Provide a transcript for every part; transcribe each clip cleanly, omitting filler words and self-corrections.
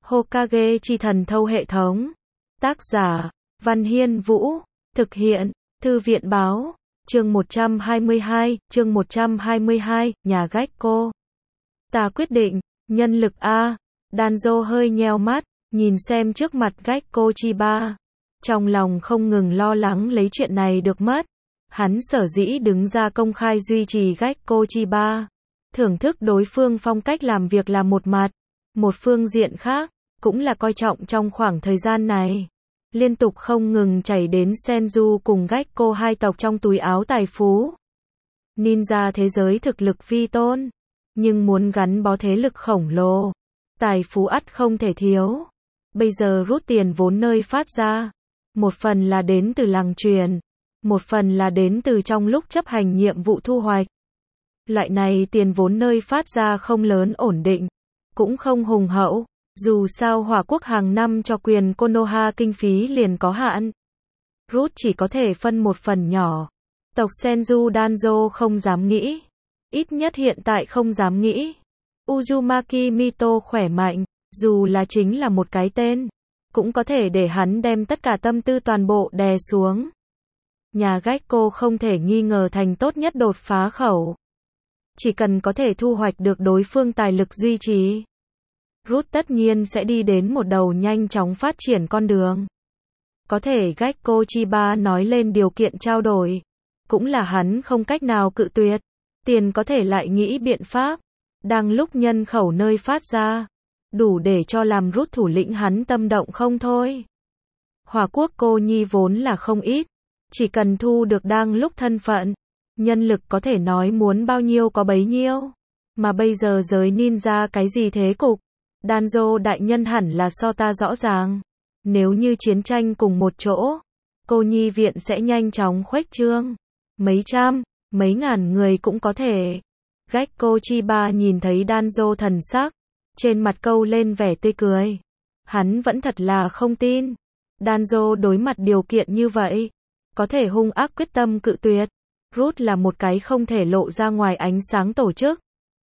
Hokage chi thần thâu hệ thống. Tác giả, Văn Hiên Vũ. Thực hiện, Thư viện Báo. Chương 122, nhà Gekko. Ta quyết định, nhân lực A. Danzo hơi nheo mắt, nhìn xem trước mặt Gekko Chiba. Trong lòng không ngừng lo lắng lấy chuyện này được mất. Hắn sở dĩ đứng ra công khai duy trì Gekko Chiba. Thưởng thức đối phương phong cách làm việc là một mặt. Một phương diện khác, cũng là coi trọng trong khoảng thời gian này. Liên tục không ngừng chảy đến Senju cùng Gekko hai tộc trong túi áo tài phú. Ninja thế giới thực lực vi tôn. Nhưng muốn gắn bó thế lực khổng lồ. Tài phú ắt không thể thiếu. Bây giờ rút tiền vốn nơi phát ra. Một phần là đến từ làng truyền. Một phần là đến từ trong lúc chấp hành nhiệm vụ thu hoạch. Loại này tiền vốn nơi phát ra không lớn ổn định. Cũng không hùng hậu. Dù sao Hỏa Quốc hàng năm cho quyền Konoha kinh phí liền có hạn. Rút chỉ có thể phân một phần nhỏ. Tộc Senju Danzo không dám nghĩ. Ít nhất hiện tại không dám nghĩ. Uzumaki Mito khỏe mạnh, dù là chính là một cái tên, cũng có thể để hắn đem tất cả tâm tư toàn bộ đè xuống. Nhà Gekko không thể nghi ngờ thành tốt nhất đột phá khẩu. Chỉ cần có thể thu hoạch được đối phương tài lực duy trì. Rút tất nhiên sẽ đi đến một đầu nhanh chóng phát triển con đường. Có thể Gekko Chiba nói lên điều kiện trao đổi. Cũng là hắn không cách nào cự tuyệt. Tiền có thể lại nghĩ biện pháp. Đang lúc nhân khẩu nơi phát ra. Đủ để cho làm rút thủ lĩnh hắn tâm động không thôi. Hỏa Quốc cô nhi vốn là không ít. Chỉ cần thu được đang lúc thân phận. Nhân lực có thể nói muốn bao nhiêu có bấy nhiêu. Mà bây giờ giới ninja cái gì thế cục. Danzo đại nhân hẳn là so ta rõ ràng. Nếu như chiến tranh cùng một chỗ, cô nhi viện sẽ nhanh chóng khuếch trương. Mấy trăm, mấy ngàn người cũng có thể. Gekko Chiba nhìn thấy Danzo thần sắc, trên mặt câu lên vẻ tươi cười. Hắn vẫn thật là không tin. Danzo đối mặt điều kiện như vậy, có thể hung ác quyết tâm cự tuyệt. Rút là một cái không thể lộ ra ngoài ánh sáng tổ chức.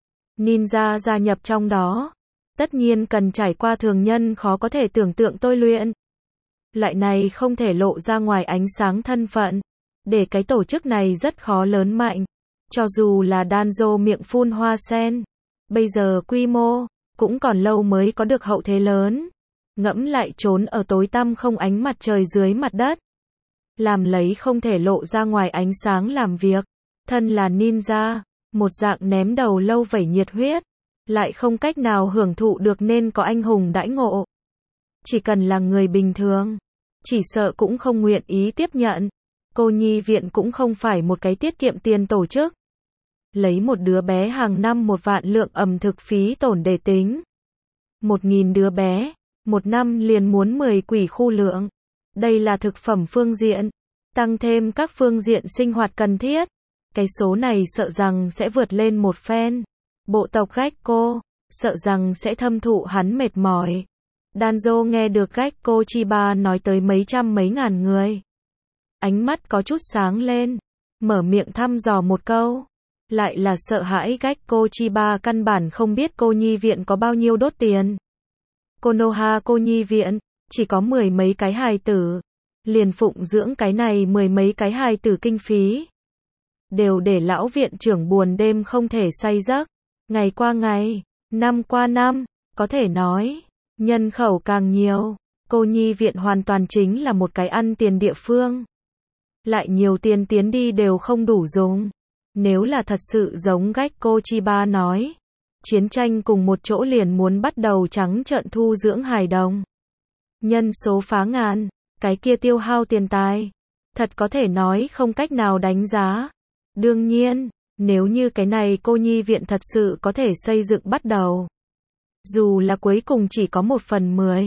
Ninja gia nhập trong đó. Tất nhiên cần trải qua thường nhân khó có thể tưởng tượng tôi luyện. Loại này không thể lộ ra ngoài ánh sáng thân phận. Để cái tổ chức này rất khó lớn mạnh. Cho dù là Danzo miệng phun hoa sen. Bây giờ quy mô, cũng còn lâu mới có được hậu thế lớn. Ngẫm lại trốn ở tối tăm không ánh mặt trời dưới mặt đất. Làm lấy không thể lộ ra ngoài ánh sáng làm việc. Thân là ninja, một dạng ném đầu lâu vẩy nhiệt huyết. Lại không cách nào hưởng thụ được nên có anh hùng đãi ngộ. Chỉ cần là người bình thường, chỉ sợ cũng không nguyện ý tiếp nhận. Cô nhi viện cũng không phải một cái tiết kiệm tiền tổ chức. Lấy một đứa bé hàng năm 1 vạn lượng ẩm thực phí tổn để tính. 1.000 đứa bé, một năm liền muốn 10 quỷ khu lượng. Đây là thực phẩm phương diện, tăng thêm các phương diện sinh hoạt cần thiết. Cái số này sợ rằng sẽ vượt lên một phen. Bộ tộc Gekko, sợ rằng sẽ thâm thụ hắn mệt mỏi. Danzo nghe được Gekko Chiba nói tới mấy trăm mấy ngàn người. Ánh mắt có chút sáng lên, mở miệng thăm dò một câu. Lại là sợ hãi Gekko Chiba căn bản không biết cô nhi viện có bao nhiêu đốt tiền. Konoha cô nhi viện, chỉ có 10 mấy cái hài tử. Liền phụng dưỡng cái này 10 mấy cái hài tử kinh phí. Đều để lão viện trưởng buồn đêm không thể say giấc. Ngày qua ngày, năm qua năm, có thể nói, nhân khẩu càng nhiều, cô nhi viện hoàn toàn chính là một cái ăn tiền địa phương. Lại nhiều tiền tiến đi đều không đủ dùng. Nếu là thật sự giống Gekko Chiba nói, chiến tranh cùng một chỗ liền muốn bắt đầu trắng trợn thu dưỡng hài đồng. Nhân số phá ngàn, cái kia tiêu hao tiền tài, thật có thể nói không cách nào đánh giá. Đương nhiên, nếu như cái này cô nhi viện thật sự có thể xây dựng bắt đầu. Dù là cuối cùng chỉ có 1/10,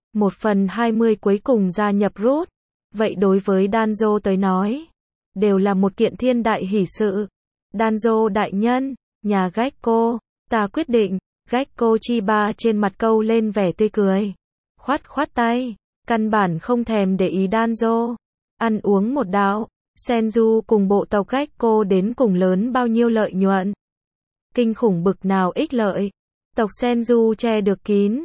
1/20 cuối cùng gia nhập rút. Vậy đối với Danzo tới nói, đều là một kiện thiên đại hỷ sự. Danzo đại nhân, nhà Gekko, ta quyết định. Gekko Chiba trên mặt câu lên vẻ tươi cười. Khoát khoát tay, căn bản không thèm để ý Danzo. Ăn uống một đạo. Senju cùng bộ tộc Gekko đến cùng lớn bao nhiêu lợi nhuận. Kinh khủng bực nào ích lợi. Tộc Senju che được kín.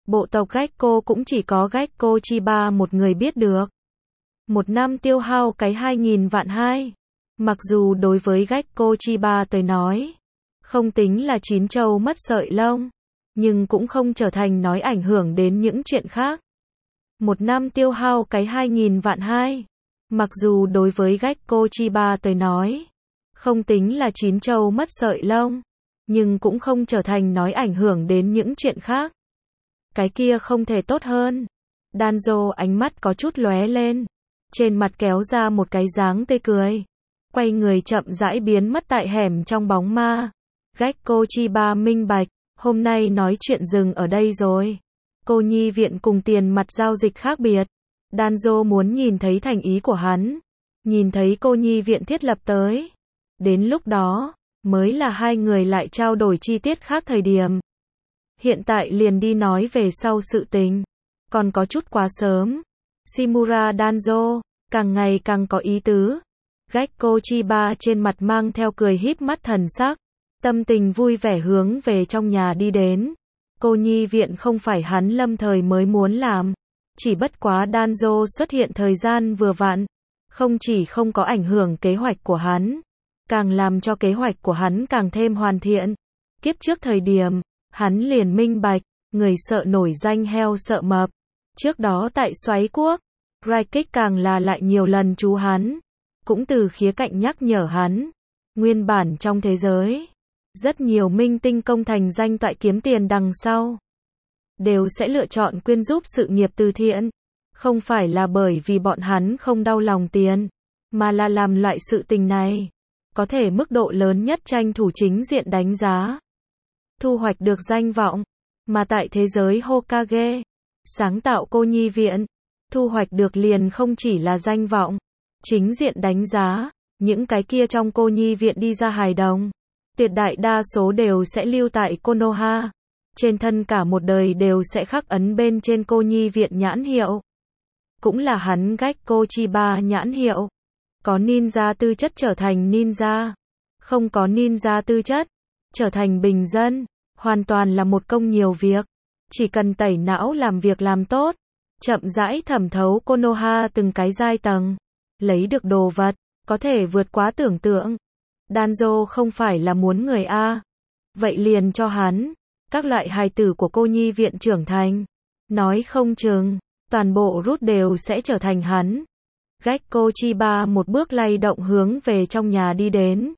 bộ tộc Gekko cũng chỉ có Gekko Chiba một người biết được. Một năm tiêu hao cái 2.000 vạn hai. Mặc dù đối với Gekko Chiba tới nói, không tính là chín trâu mất sợi lông, nhưng cũng không trở thành nói ảnh hưởng đến những chuyện khác. Một năm tiêu hao cái 2.000 vạn hai. Mặc dù đối với Gekko Chiba tới nói, không tính là chín trâu mất sợi lông, nhưng cũng không trở thành nói ảnh hưởng đến những chuyện khác. Cái kia không thể tốt hơn. Danzo ánh mắt có chút lóe lên, trên mặt kéo ra một cái dáng tươi cười, quay người chậm rãi biến mất tại hẻm trong bóng ma. Gekko Chiba minh bạch, hôm nay nói chuyện dừng ở đây rồi. Cô nhi viện cùng tiền mặt giao dịch khác biệt. Danzo muốn nhìn thấy thành ý của hắn, nhìn thấy cô nhi viện thiết lập tới. Đến lúc đó, mới là hai người lại trao đổi chi tiết khác thời điểm. Hiện tại liền đi nói về sau sự tình, còn có chút quá sớm. Shimura Danzo, càng ngày càng có ý tứ. Gekko Chiba trên mặt mang theo cười híp mắt thần sắc, tâm tình vui vẻ hướng về trong nhà đi đến. Cô nhi viện không phải hắn lâm thời mới muốn làm, chỉ bất quá Danzo xuất hiện thời gian vừa vặn, không chỉ không có ảnh hưởng kế hoạch của hắn, càng làm cho kế hoạch của hắn càng thêm hoàn thiện. Kiếp trước thời điểm, hắn liền minh bạch, người sợ nổi danh heo sợ mập. Trước đó tại Xoáy Quốc, Raikik càng là lại nhiều lần chú hắn, cũng từ khía cạnh nhắc nhở hắn. Nguyên bản trong thế giới, rất nhiều minh tinh công thành danh toại kiếm tiền đằng sau, đều sẽ lựa chọn quyên giúp sự nghiệp từ thiện. Không phải là bởi vì bọn hắn không đau lòng tiền, mà là làm loại sự tình này, có thể mức độ lớn nhất tranh thủ chính diện đánh giá, thu hoạch được danh vọng. Mà tại thế giới Hokage, sáng tạo cô nhi viện, thu hoạch được liền không chỉ là danh vọng, chính diện đánh giá. Những cái kia trong cô nhi viện đi ra hài đồng, tuyệt đại đa số đều sẽ lưu tại Konoha. Trên thân cả một đời đều sẽ khắc ấn bên trên cô nhi viện nhãn hiệu. Cũng là hắn Gekko Chiba nhãn hiệu. Có ninja tư chất trở thành ninja, không có ninja tư chất, trở thành bình dân, hoàn toàn là một công nhiều việc. Chỉ cần tẩy não làm việc làm tốt, chậm rãi thẩm thấu Konoha từng cái giai tầng, lấy được đồ vật, có thể vượt quá tưởng tượng. Danzo không phải là muốn người A. Vậy liền cho hắn, các loại hài tử của cô nhi viện trưởng thành. Nói không chừng, toàn bộ rút đều sẽ trở thành hắn. Gekko Chiba một bước lay động hướng về trong nhà đi đến.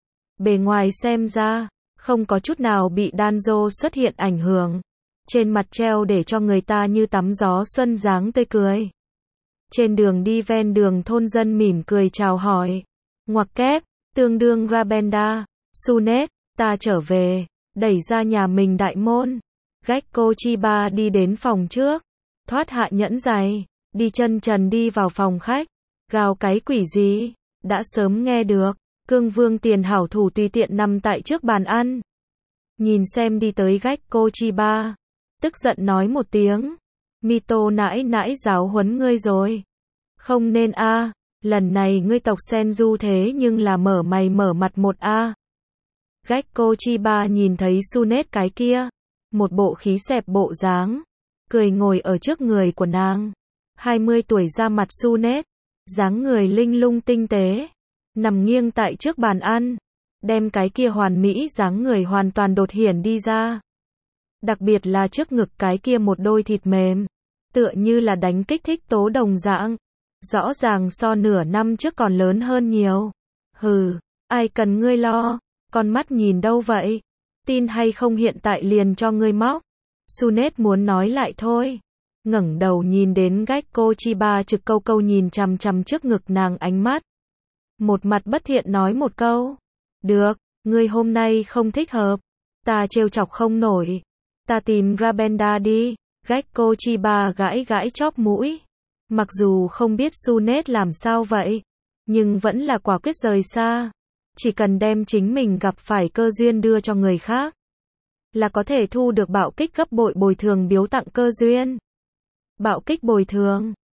Bề ngoài xem ra, không có chút nào bị Danzo xuất hiện ảnh hưởng. Trên mặt treo để cho người ta như tắm gió xuân dáng tươi cười. Trên đường đi ven đường thôn dân mỉm cười chào hỏi. Ngoặc kép, tương đương Rabenda, Sunet, ta trở về, đẩy ra nhà mình đại môn. Gekko Chiba đi đến phòng trước, thoát hạ nhẫn giày, đi chân trần đi vào phòng khách. Gào cái quỷ gì, đã sớm nghe được. Cương Vương Tiền hảo thủ tùy tiện nằm tại trước bàn ăn. Nhìn xem đi tới Gekko Chiba, tức giận nói một tiếng. Mito nãi nãi giáo huấn ngươi rồi. Không nên a, lần này ngươi tộc Senju thế nhưng là mở mày mở mặt một a. Gekko Chiba nhìn thấy Sunet cái kia, một bộ khí xẹp bộ dáng, cười ngồi ở trước người của nàng. 20 tuổi ra mặt Sunet, dáng người linh lung tinh tế, nằm nghiêng tại trước bàn ăn, đem cái kia hoàn mỹ dáng người hoàn toàn đột hiển đi ra. Đặc biệt là trước ngực cái kia một đôi thịt mềm, tựa như là đánh kích thích tố đồng dạng, rõ ràng so nửa năm trước còn lớn hơn nhiều. Hừ, ai cần ngươi lo, con mắt nhìn đâu vậy? Tin hay không hiện tại liền cho ngươi móc. Sunet muốn nói lại thôi, ngẩng đầu nhìn đến Gekko Chiba trực câu câu nhìn chằm chằm trước ngực nàng ánh mắt. Một mặt bất thiện nói một câu. Được, ngươi hôm nay không thích hợp, ta trêu chọc không nổi. Ta tìm Rabenda đi. Gekko Chiba gãi gãi chóp mũi. Mặc dù không biết Sunet làm sao vậy, nhưng vẫn là quả quyết rời xa. Chỉ cần đem chính mình gặp phải cơ duyên đưa cho người khác, là có thể thu được bạo kích gấp bội bồi thường biếu tặng cơ duyên. Bạo kích bồi thường.